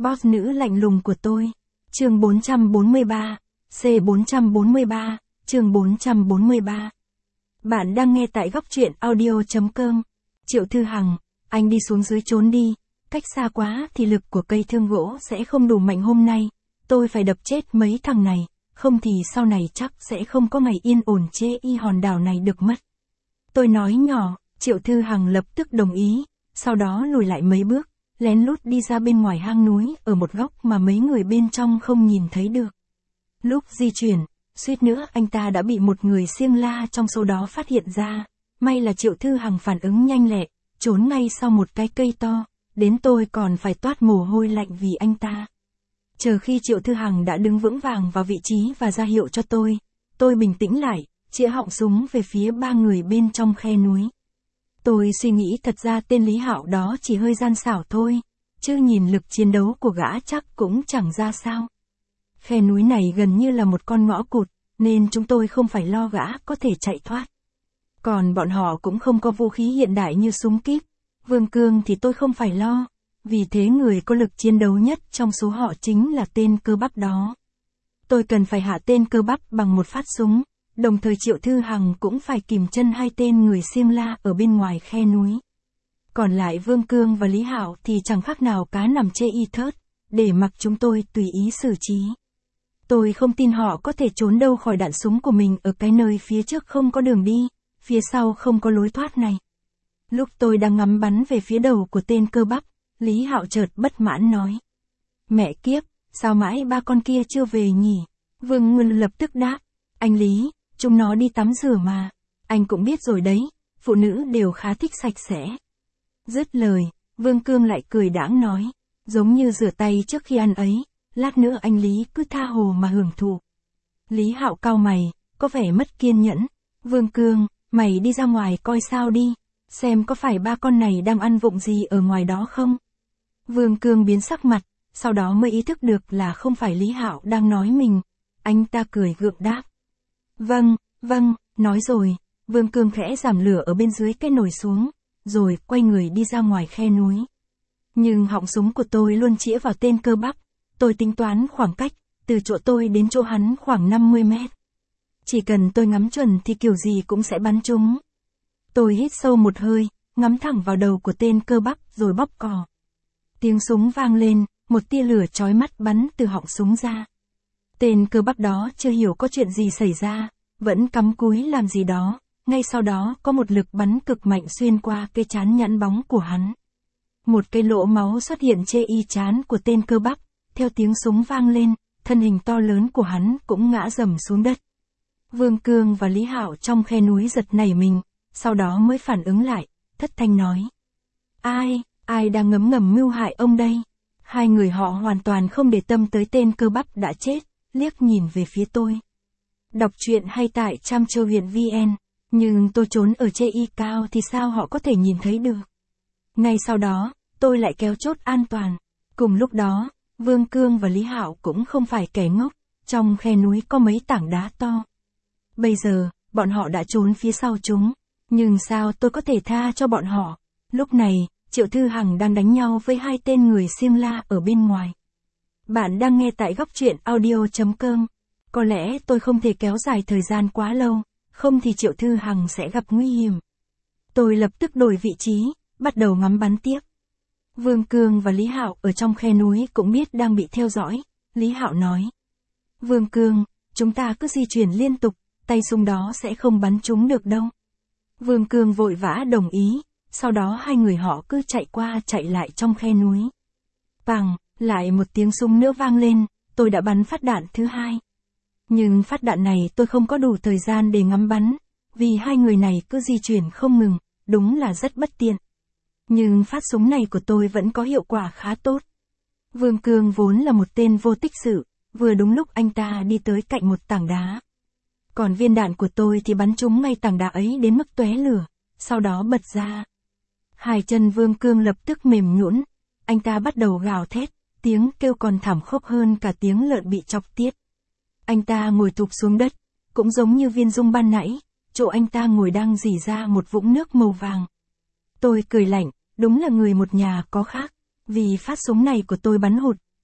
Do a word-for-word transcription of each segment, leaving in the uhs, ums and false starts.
Boss nữ lạnh lùng của tôi. Chương bốn trăm bốn mươi ba, C bốn trăm bốn mươi ba, chương bốn trăm bốn mươi ba. Bạn đang nghe tại góc truyện audio chấm com. Triệu Thư Hằng, anh đi xuống dưới trốn đi, cách xa quá thì lực của cây thương gỗ sẽ không đủ mạnh hôm nay, tôi phải đập chết mấy thằng này, không thì sau này chắc sẽ không có ngày yên ổn chê y hòn đảo này được mất. Tôi nói nhỏ, Triệu Thư Hằng lập tức đồng ý, sau đó lùi lại mấy bước, lén lút đi ra bên ngoài hang núi ở một góc mà mấy người bên trong không nhìn thấy được. Lúc di chuyển, suýt nữa anh ta đã bị một người siêng la trong số đó phát hiện ra, may là Triệu Thư Hằng phản ứng nhanh lẹ, trốn ngay sau một cái cây to, đến tôi còn phải toát mồ hôi lạnh vì anh ta. Chờ khi Triệu Thư Hằng đã đứng vững vàng vào vị trí và ra hiệu cho tôi, tôi bình tĩnh lại, chĩa họng súng về phía ba người bên trong khe núi. Tôi suy nghĩ thật ra tên Lý Hạo đó chỉ hơi gian xảo thôi, chứ nhìn lực chiến đấu của gã chắc cũng chẳng ra sao. Khe núi này gần như là một con ngõ cụt, nên chúng tôi không phải lo gã có thể chạy thoát. Còn bọn họ cũng không có vũ khí hiện đại như súng kíp. Vương Cương thì tôi không phải lo, vì thế người có lực chiến đấu nhất trong số họ chính là tên cơ bắp đó. Tôi cần phải hạ tên cơ bắp bằng một phát súng, đồng thời Triệu Thư Hằng cũng phải kìm chân hai tên người siêng la ở bên ngoài khe núi. Còn lại Vương Cương và Lý Hạo thì chẳng khác nào cá nằm chê y thớt, để mặc chúng tôi tùy ý xử trí. Tôi không tin họ có thể trốn đâu khỏi đạn súng của mình ở cái nơi phía trước không có đường đi, phía sau không có lối thoát này. Lúc tôi đang ngắm bắn về phía đầu của tên cơ bắp, Lý Hạo chợt bất mãn nói. Mẹ kiếp, sao mãi ba con kia chưa về nhỉ? Vương Nguyên lập tức đáp. Anh Lý, chúng nó đi tắm rửa mà. Anh cũng biết rồi đấy, phụ nữ đều khá thích sạch sẽ. Dứt lời, Vương Cương lại cười đãng nói. Giống như rửa tay trước khi ăn ấy, lát nữa anh Lý cứ tha hồ mà hưởng thụ. Lý Hạo cau mày, có vẻ mất kiên nhẫn. Vương Cương, mày đi ra ngoài coi sao đi. Xem có phải ba con này đang ăn vụng gì ở ngoài đó không? Vương Cương biến sắc mặt, sau đó mới ý thức được là không phải Lý Hạo đang nói mình. Anh ta cười gượng đáp. Vâng, vâng, nói rồi. Vương Cương khẽ giảm lửa ở bên dưới cái nồi xuống, rồi quay người đi ra ngoài khe núi. Nhưng họng súng của tôi luôn chĩa vào tên cơ bắp. Tôi tính toán khoảng cách, từ chỗ tôi đến chỗ hắn khoảng năm mươi mét. Chỉ cần tôi ngắm chuẩn thì kiểu gì cũng sẽ bắn trúng. Tôi hít sâu một hơi, ngắm thẳng vào đầu của tên cơ bắp rồi bóp cò. Tiếng súng vang lên, một tia lửa chói mắt bắn từ họng súng ra. Tên cơ bắp đó chưa hiểu có chuyện gì xảy ra, vẫn cắm cúi làm gì đó, ngay sau đó có một lực bắn cực mạnh xuyên qua cái trán nhẵn bóng của hắn. Một cái lỗ máu xuất hiện chê y trán của tên cơ bắp, theo tiếng súng vang lên, thân hình to lớn của hắn cũng ngã rầm xuống đất. Vương Cương và Lý Hạo trong khe núi giật nảy mình, sau đó mới phản ứng lại, thất thanh nói. Ai, ai đang ngấm ngầm mưu hại ông đây? Hai người họ hoàn toàn không để tâm tới tên cơ bắp đã chết, liếc nhìn về phía tôi. Đọc truyện hay tại Trăm Châu Huyền vê en, nhưng tôi trốn ở chê y cao thì sao họ có thể nhìn thấy được? Ngay sau đó, tôi lại kéo chốt an toàn. Cùng lúc đó, Vương Cương và Lý Hạo cũng không phải kẻ ngốc, trong khe núi có mấy tảng đá to. Bây giờ, bọn họ đã trốn phía sau chúng, nhưng sao tôi có thể tha cho bọn họ? Lúc này, Triệu Thư Hằng đang đánh nhau với hai tên người siêng la ở bên ngoài. Bạn đang nghe tại góc truyện audio chấm com. Có lẽ tôi không thể kéo dài thời gian quá lâu, không thì Triệu Thư Hằng sẽ gặp nguy hiểm. Tôi lập tức đổi vị trí, bắt đầu ngắm bắn tiếp. Vương Cương và Lý Hạo ở trong khe núi cũng biết đang bị theo dõi. Lý Hạo nói. Vương Cương, chúng ta cứ di chuyển liên tục, tay súng đó sẽ không bắn chúng được đâu. Vương Cương vội vã đồng ý, sau đó hai người họ cứ chạy qua chạy lại trong khe núi. Pằng, lại một tiếng súng nữa vang lên, tôi đã bắn phát đạn thứ hai. Nhưng phát đạn này tôi không có đủ thời gian để ngắm bắn, vì hai người này cứ di chuyển không ngừng, đúng là rất bất tiện. Nhưng phát súng này của tôi vẫn có hiệu quả khá tốt. Vương Cương vốn là một tên vô tích sự, vừa đúng lúc anh ta đi tới cạnh một tảng đá. Còn viên đạn của tôi thì bắn trúng ngay tảng đá ấy đến mức tóe lửa, sau đó bật ra. Hai chân Vương Cương lập tức mềm nhũn, anh ta bắt đầu gào thét, tiếng kêu còn thảm khốc hơn cả tiếng lợn bị chọc tiết. Anh ta ngồi thụp xuống đất, cũng giống như Viên Dung ban nãy, chỗ anh ta ngồi đang rỉ ra một vũng nước màu vàng. Tôi cười lạnh, đúng là người một nhà có khác, vì phát súng này của tôi bắn hụt,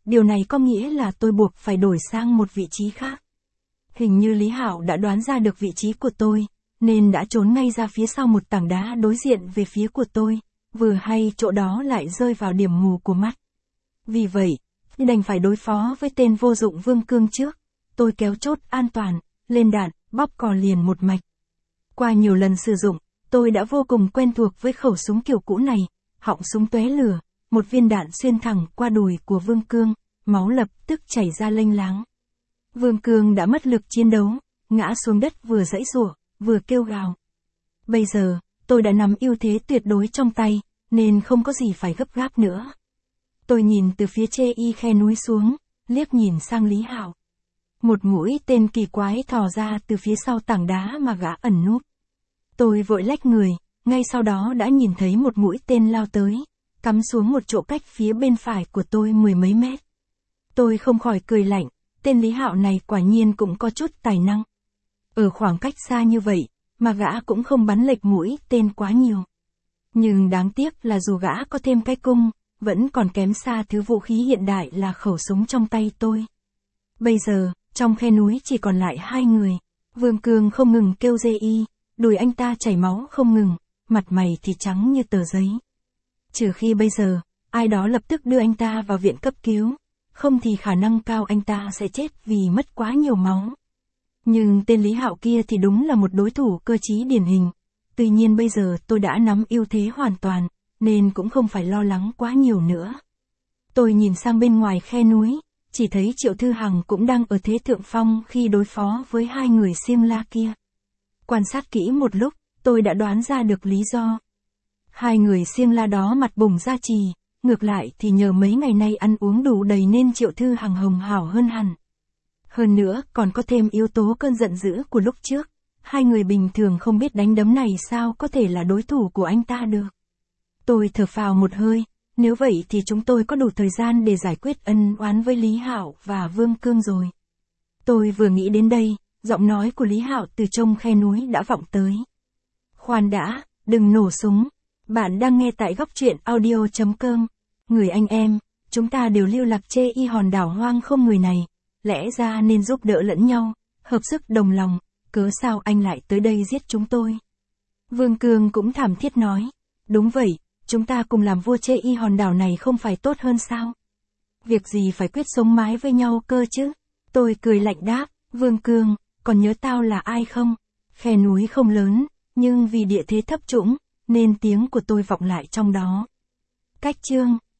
điều này có nghĩa là tôi buộc phải đổi sang một vị trí khác. Hình như Lý Hạo đã đoán ra được vị trí của tôi, nên đã trốn ngay ra phía sau một tảng đá đối diện về phía của tôi, vừa hay chỗ đó lại rơi vào điểm mù của mắt. Vì vậy, đành phải đối phó với tên vô dụng Vương Cương trước. Tôi kéo chốt an toàn, lên đạn, bóp cò liền một mạch. Qua nhiều lần sử dụng, tôi đã vô cùng quen thuộc với khẩu súng kiểu cũ này, họng súng tóe lửa, một viên đạn xuyên thẳng qua đùi của Vương Cương, máu lập tức chảy ra lênh láng. Vương Cương đã mất lực chiến đấu, ngã xuống đất vừa giãy giụa, vừa kêu gào. Bây giờ, tôi đã nắm ưu thế tuyệt đối trong tay, nên không có gì phải gấp gáp nữa. Tôi nhìn từ phía chê y khe núi xuống, liếc nhìn sang Lý Hạo. Một mũi tên kỳ quái thò ra từ phía sau tảng đá mà gã ẩn núp. Tôi vội lách người, ngay sau đó đã nhìn thấy một mũi tên lao tới, cắm xuống một chỗ cách phía bên phải của tôi mười mấy mét. Tôi không khỏi cười lạnh, tên Lý Hạo này quả nhiên cũng có chút tài năng. Ở khoảng cách xa như vậy, mà gã cũng không bắn lệch mũi tên quá nhiều. Nhưng đáng tiếc là dù gã có thêm cái cung, vẫn còn kém xa thứ vũ khí hiện đại là khẩu súng trong tay tôi. Bây giờ, trong khe núi chỉ còn lại hai người. Vương Cương không ngừng kêu dê y, đùi anh ta chảy máu không ngừng, mặt mày thì trắng như tờ giấy. Trừ khi bây giờ, ai đó lập tức đưa anh ta vào viện cấp cứu, không thì khả năng cao anh ta sẽ chết vì mất quá nhiều máu. Nhưng tên Lý Hạo kia thì đúng là một đối thủ cơ trí điển hình. Tuy nhiên bây giờ tôi đã nắm ưu thế hoàn toàn, nên cũng không phải lo lắng quá nhiều nữa. Tôi nhìn sang bên ngoài khe núi, chỉ thấy Triệu Thư Hằng cũng đang ở thế thượng phong khi đối phó với hai người Xiêm La kia. Quan sát kỹ một lúc, tôi đã đoán ra được lý do. Hai người Xiêm La đó mặt bùng da chì, ngược lại thì nhờ mấy ngày nay ăn uống đủ đầy nên Triệu Thư Hằng hồng hào hơn hẳn. Hơn nữa, còn có thêm yếu tố cơn giận dữ của lúc trước. Hai người bình thường không biết đánh đấm này sao có thể là đối thủ của anh ta được. Tôi thở phào một hơi, nếu vậy thì chúng tôi có đủ thời gian để giải quyết ân oán với Lý Hạo và Vương Cương rồi. Tôi vừa nghĩ đến đây, giọng nói của Lý Hạo từ trong khe núi đã vọng tới. Khoan đã, đừng nổ súng. Bạn đang nghe tại góc truyện audio chấm com. Người anh em, chúng ta đều lưu lạc chê y hòn đảo hoang không người này. Lẽ ra nên giúp đỡ lẫn nhau, hợp sức đồng lòng, cớ sao anh lại tới đây giết chúng tôi? Vương Cương cũng thảm thiết nói. Đúng vậy, chúng ta cùng làm vua chê y hòn đảo này không phải tốt hơn sao? Việc gì phải quyết sống mái với nhau cơ chứ? Tôi cười lạnh đáp, Vương Cương, còn nhớ tao là ai không? Khe núi không lớn, nhưng vì địa thế thấp trũng, nên tiếng của tôi vọng lại trong đó. Cách chương